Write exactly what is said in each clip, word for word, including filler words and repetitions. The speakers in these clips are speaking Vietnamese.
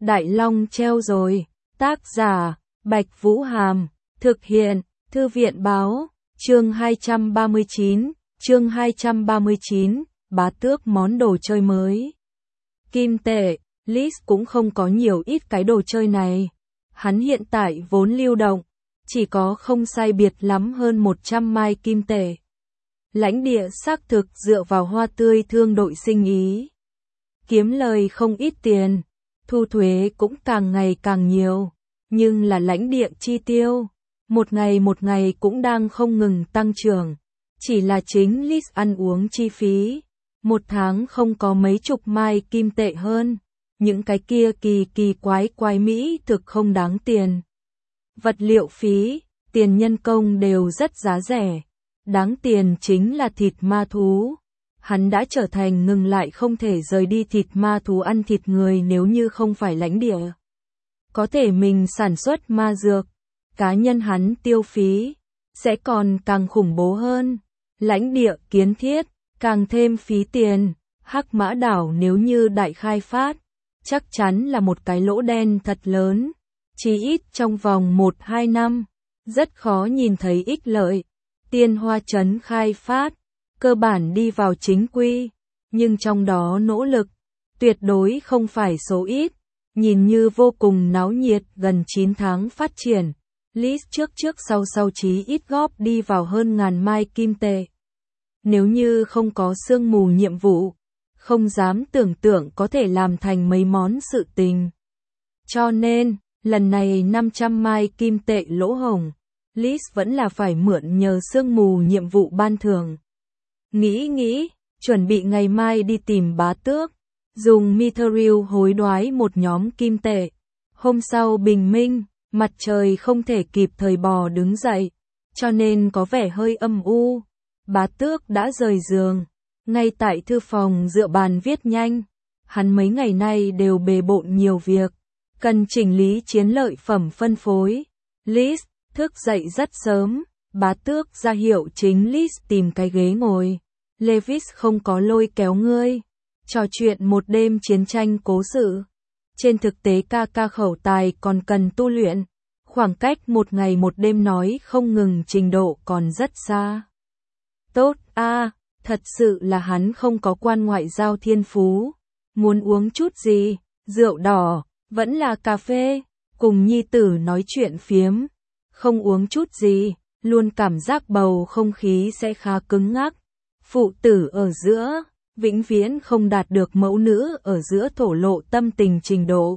Đại Long treo rồi. Tác giả, Bạch Vũ Hàm. Thực hiện, Thư viện báo. Chương hai trăm ba mươi chín. Chương hai trăm ba mươi chín. Bá tước món đồ chơi mới. Kim tệ. Liz cũng không có nhiều ít cái đồ chơi này. Hắn hiện tại vốn lưu động, chỉ có không sai biệt lắm hơn một trăm mai kim tệ. Lãnh địa xác thực dựa vào hoa tươi thương đội sinh ý, kiếm lời không ít tiền, thu thuế cũng càng ngày càng nhiều, nhưng là lãnh địa chi tiêu, một ngày một ngày cũng đang không ngừng tăng trưởng. Chỉ là chính Liz ăn uống chi phí, một tháng không có mấy chục mai kim tệ hơn. Những cái kia kỳ kỳ quái quái mỹ thực không đáng tiền. Vật liệu phí, tiền nhân công đều rất giá rẻ. Đáng tiền chính là thịt ma thú. Hắn đã trở thành ngừng lại không thể rời đi thịt ma thú ăn thịt người nếu như không phải lãnh địa. Có thể mình sản xuất ma dược, cá nhân hắn tiêu phí, sẽ còn càng khủng bố hơn. Lãnh địa kiến thiết, càng thêm phí tiền. Hắc Mã Đảo nếu như đại khai phát, chắc chắn là một cái lỗ đen thật lớn, chí ít trong vòng một hai năm, rất khó nhìn thấy ích lợi. Tiên Hoa Trấn khai phát, cơ bản đi vào chính quy, nhưng trong đó nỗ lực, tuyệt đối không phải số ít, nhìn như vô cùng náo nhiệt gần chín tháng phát triển. Liz trước trước sau sau chí ít góp đi vào hơn ngàn mai kim tệ. Nếu như không có sương mù nhiệm vụ, không dám tưởng tượng có thể làm thành mấy món sự tình. Cho nên, lần này năm trăm mai kim tệ lỗ hổng, Liz vẫn là phải mượn nhờ sương mù nhiệm vụ ban thưởng. Nghĩ nghĩ, chuẩn bị ngày mai đi tìm bá tước, dùng Mithril hối đoái một nhóm kim tệ. Hôm sau bình minh, mặt trời không thể kịp thời bò đứng dậy, cho nên có vẻ hơi âm u. Bá tước đã rời giường, ngay tại thư phòng dựa bàn viết nhanh. Hắn mấy ngày nay đều bề bộn nhiều việc, cần chỉnh lý chiến lợi phẩm phân phối. Liz thức dậy rất sớm, bá tước ra hiệu chính Liz tìm cái ghế ngồi. Lewis không có lôi kéo ngươi, trò chuyện một đêm chiến tranh cố sự. Trên thực tế ca ca khẩu tài còn cần tu luyện, khoảng cách một ngày một đêm nói không ngừng trình độ còn rất xa. Tốt a, à, thật sự là hắn không có quan ngoại giao thiên phú. Muốn uống chút gì, rượu đỏ, vẫn là cà phê, cùng nhi tử nói chuyện phiếm. Không uống chút gì, luôn cảm giác bầu không khí sẽ khá cứng ngắc. Phụ tử ở giữa, vĩnh viễn không đạt được mẫu nữ ở giữa thổ lộ tâm tình trình độ.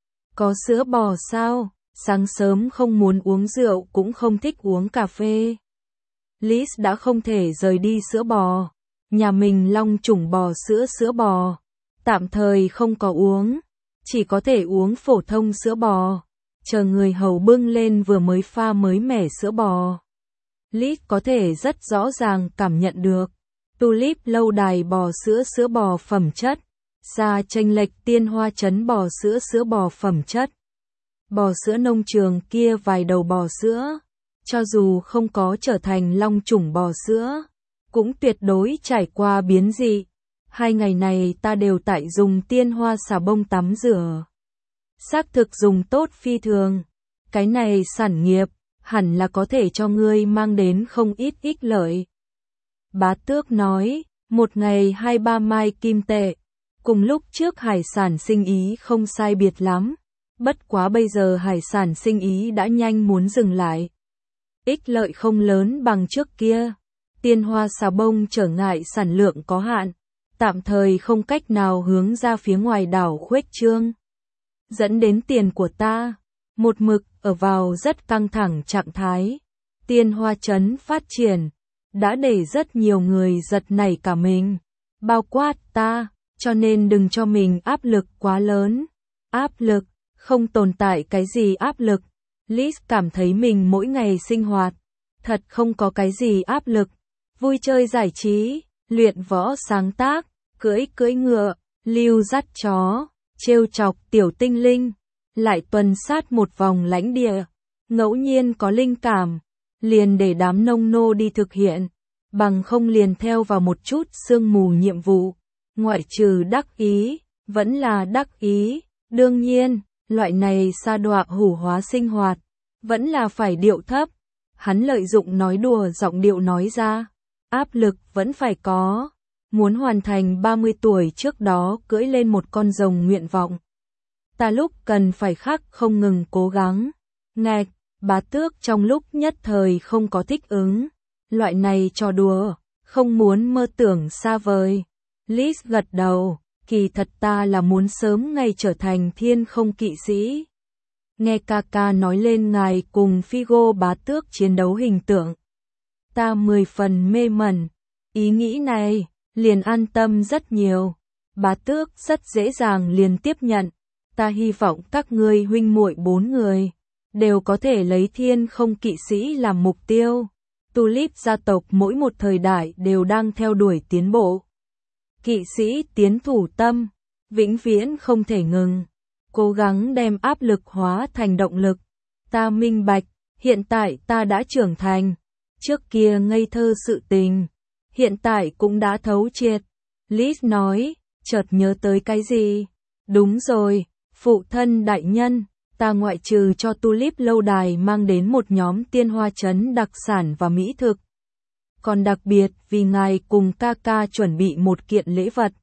Có sữa bò sao? Sáng sớm không muốn uống rượu cũng không thích uống cà phê. Liz đã không thể rời đi sữa bò. Nhà mình long chủng bò sữa sữa bò. Tạm thời không có uống. Chỉ có thể uống phổ thông sữa bò. Chờ người hầu bưng lên vừa mới pha mới mẻ sữa bò. Liz có thể rất rõ ràng cảm nhận được. Tulip lâu đài bò sữa sữa bò phẩm chất. Xa chênh lệch Tiên Hoa Trấn bò sữa sữa bò phẩm chất. Bò sữa nông trường kia vài đầu bò sữa. Cho dù không có trở thành long chủng bò sữa, cũng tuyệt đối trải qua biến dị. Hai ngày này ta đều tại dùng tiên hoa xà bông tắm rửa. Xác thực dùng tốt phi thường. Cái này sản nghiệp, hẳn là có thể cho ngươi mang đến không ít ích lợi. Bá tước nói, một ngày hai ba mai kim tệ. Cùng lúc trước hải sản sinh ý không sai biệt lắm. Bất quá bây giờ hải sản sinh ý đã nhanh muốn dừng lại. Ích lợi không lớn bằng trước kia. Tiên hoa xà bông trở ngại sản lượng có hạn, tạm thời không cách nào hướng ra phía ngoài đảo khuếch trương. Dẫn đến tiền của ta, một mực ở vào rất căng thẳng trạng thái. Tiên Hoa Trấn phát triển, đã để rất nhiều người giật nảy cả mình, bao quát ta, cho nên đừng cho mình áp lực quá lớn. Áp lực, không tồn tại cái gì áp lực. Liz cảm thấy mình mỗi ngày sinh hoạt, thật không có cái gì áp lực. Vui chơi giải trí, luyện võ sáng tác, cưỡi cưỡi ngựa, lưu dắt chó, trêu chọc tiểu tinh linh, lại tuần sát một vòng lãnh địa. Ngẫu nhiên có linh cảm, liền để đám nông nô đi thực hiện, bằng không liền theo vào một chút sương mù nhiệm vụ. Ngoại trừ đắc ý, vẫn là đắc ý. Đương nhiên, Loại này sa đọa hủ hóa sinh hoạt, vẫn là phải điệu thấp. Hắn lợi dụng nói đùa giọng điệu nói ra, áp lực vẫn phải có. Muốn hoàn thành ba mươi tuổi trước đó cưỡi lên một con rồng nguyện vọng. Ta lúc cần phải khắc không ngừng cố gắng. Ngạch, Bá Tước trong lúc nhất thời không có thích ứng. Loại này trò đùa, không muốn mơ tưởng xa vời. Liz gật đầu, kỳ thật ta là muốn sớm ngày trở thành thiên không kỵ sĩ. Nghe ca ca nói lên ngài cùng Figo Bá Tước chiến đấu hình tượng. Ta mười phần mê mẩn, ý nghĩ này, liền an tâm rất nhiều. Bá Tước rất dễ dàng liền tiếp nhận. Ta hy vọng các ngươi huynh muội bốn người đều có thể lấy thiên không kỵ sĩ làm mục tiêu. Tulip gia tộc mỗi một thời đại đều đang theo đuổi tiến bộ. Kỵ sĩ tiến thủ tâm, vĩnh viễn không thể ngừng. Cố gắng đem áp lực hóa thành động lực. Ta minh bạch, hiện tại ta đã trưởng thành. Trước kia ngây thơ sự tình, hiện tại cũng đã thấu triệt. Liz nói, chợt nhớ tới cái gì? Đúng rồi, phụ thân đại nhân, ta ngoại trừ cho Tulip lâu đài mang đến một nhóm tiên hoa trấn đặc sản và mỹ thực. Còn đặc biệt vì ngài cùng ca ca chuẩn bị một kiện lễ vật.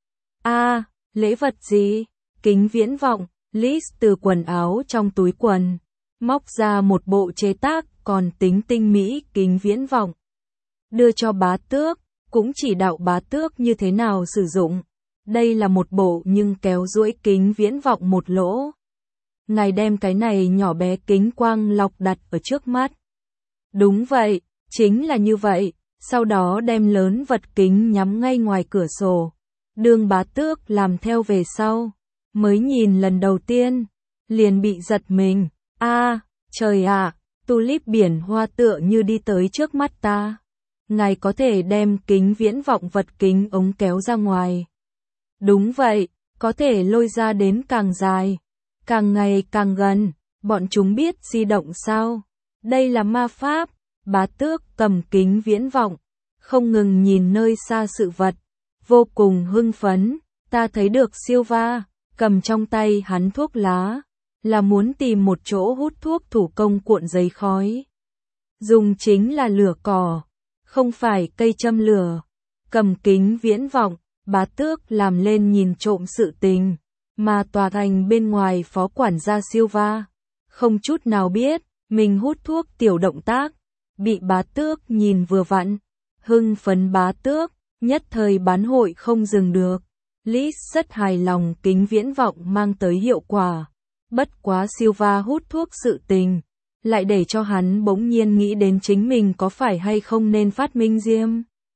A, à, lễ vật gì? Kính viễn vọng. Liz từ quần áo trong túi quần, móc ra một bộ chế tác còn tính tinh mỹ kính viễn vọng. Đưa cho Bá Tước, cũng chỉ đạo Bá Tước như thế nào sử dụng. Đây là một bộ nhưng kéo duỗi kính viễn vọng một lỗ. Ngài đem cái này nhỏ bé kính quang lọc đặt ở trước mắt. Đúng vậy, chính là như vậy. Sau đó đem lớn vật kính nhắm ngay ngoài cửa sổ. Đường Bá Tước làm theo về sau. Mới nhìn lần đầu tiên, liền bị giật mình. A, à, trời ạ, à, Tulip biển hoa tựa như đi tới trước mắt ta. Ngài có thể đem kính viễn vọng vật kính ống kéo ra ngoài. Đúng vậy, có thể lôi ra đến càng dài, càng ngày càng gần. Bọn chúng biết di động sao? Đây là ma pháp. Bá Tước cầm kính viễn vọng, không ngừng nhìn nơi xa sự vật, vô cùng hưng phấn. Ta thấy được Silva cầm trong tay hắn thuốc lá, là muốn tìm một chỗ hút thuốc thủ công cuộn giấy khói. Dùng chính là lửa cỏ, không phải cây châm lửa. Cầm kính viễn vọng, Bá Tước làm lên nhìn trộm sự tình, mà tòa thành bên ngoài phó quản gia Silva không chút nào biết, mình hút thuốc tiểu động tác, bị Bá Tước nhìn vừa vặn. Hưng phấn Bá Tước, nhất thời bán hội không dừng được. Liz rất hài lòng kính viễn vọng mang tới hiệu quả. Bất quá Silva hút thuốc sự tình, lại để cho hắn bỗng nhiên nghĩ đến chính mình có phải hay không nên phát minh diêm.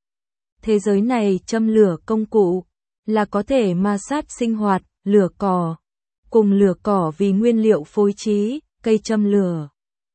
Thế giới này châm lửa công cụ, là có thể ma sát sinh hoạt, lửa cỏ. Cùng lửa cỏ vì nguyên liệu phối trí, cây châm lửa.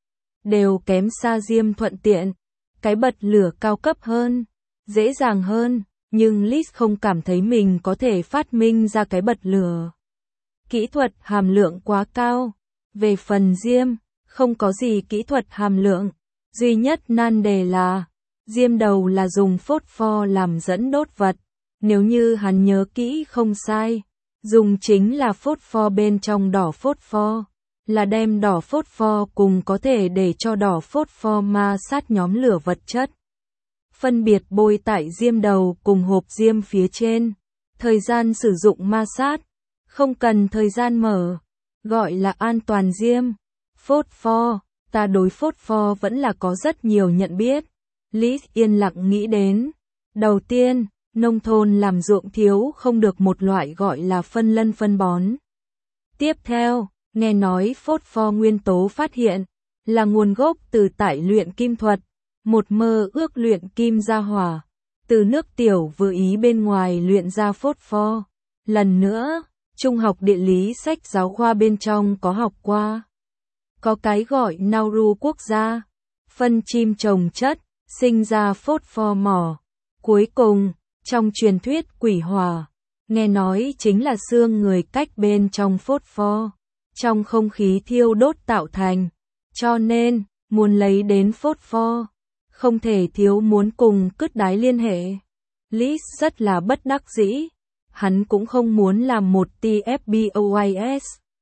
Đều kém xa diêm thuận tiện. Cái bật lửa cao cấp hơn, dễ dàng hơn. Nhưng Liz không cảm thấy mình có thể phát minh ra cái bật lửa. Kỹ thuật hàm lượng quá cao. Về phần diêm, không có gì kỹ thuật hàm lượng. Duy nhất nan đề là, diêm đầu là dùng phốt pho làm dẫn đốt vật. Nếu như hắn nhớ kỹ không sai, dùng chính là phốt pho bên trong đỏ phốt pho. Là đem đỏ phốt pho cùng có thể để cho đỏ phốt pho ma sát nhóm lửa vật chất. Phân biệt bôi tại diêm đầu cùng hộp diêm phía trên. Thời gian sử dụng ma sát, không cần thời gian mở, gọi là an toàn diêm. Phốt pho, ta đối phốt pho vẫn là có rất nhiều nhận biết. Liz yên lặng nghĩ đến. Đầu tiên, nông thôn làm ruộng thiếu không được một loại gọi là phân lân phân bón. Tiếp theo, nghe nói phốt pho nguyên tố phát hiện, là nguồn gốc từ tại luyện kim thuật. Một mơ ước luyện kim ra hỏa, từ nước tiểu vừa ý bên ngoài luyện ra phốt pho. Lần nữa, trung học địa lý sách giáo khoa bên trong có học qua. Có cái gọi Nauru quốc gia, phân chim trồng chất, sinh ra phốt pho mỏ. Cuối cùng, trong truyền thuyết quỷ hỏa, nghe nói chính là xương người cách bên trong phốt pho, trong không khí thiêu đốt tạo thành. Cho nên, muốn lấy đến phốt pho, không thể thiếu muốn cùng cứt đái liên hệ. Liz rất là bất đắc dĩ. Hắn cũng không muốn làm một tê ép bê o i ét.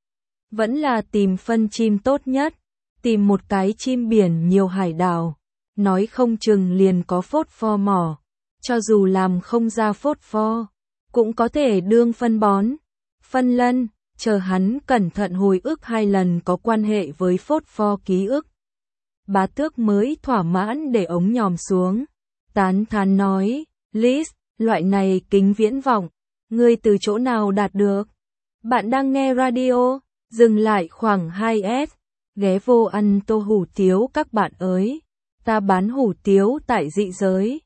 Vẫn là tìm phân chim tốt nhất, tìm một cái chim biển nhiều hải đảo, nói không chừng liền có phốt pho mỏ, cho dù làm không ra phốt pho, cũng có thể đương phân bón, phân lân, chờ hắn cẩn thận hồi ức hai lần có quan hệ với phốt pho ký ức. Bá Tước mới thỏa mãn để ống nhòm xuống, tán thán nói, Liz, loại này kính viễn vọng, ngươi từ chỗ nào đạt được? Bạn đang nghe radio, dừng lại khoảng hai S, ghé vô ăn tô hủ tiếu các bạn ơi, ta bán hủ tiếu tại dị giới.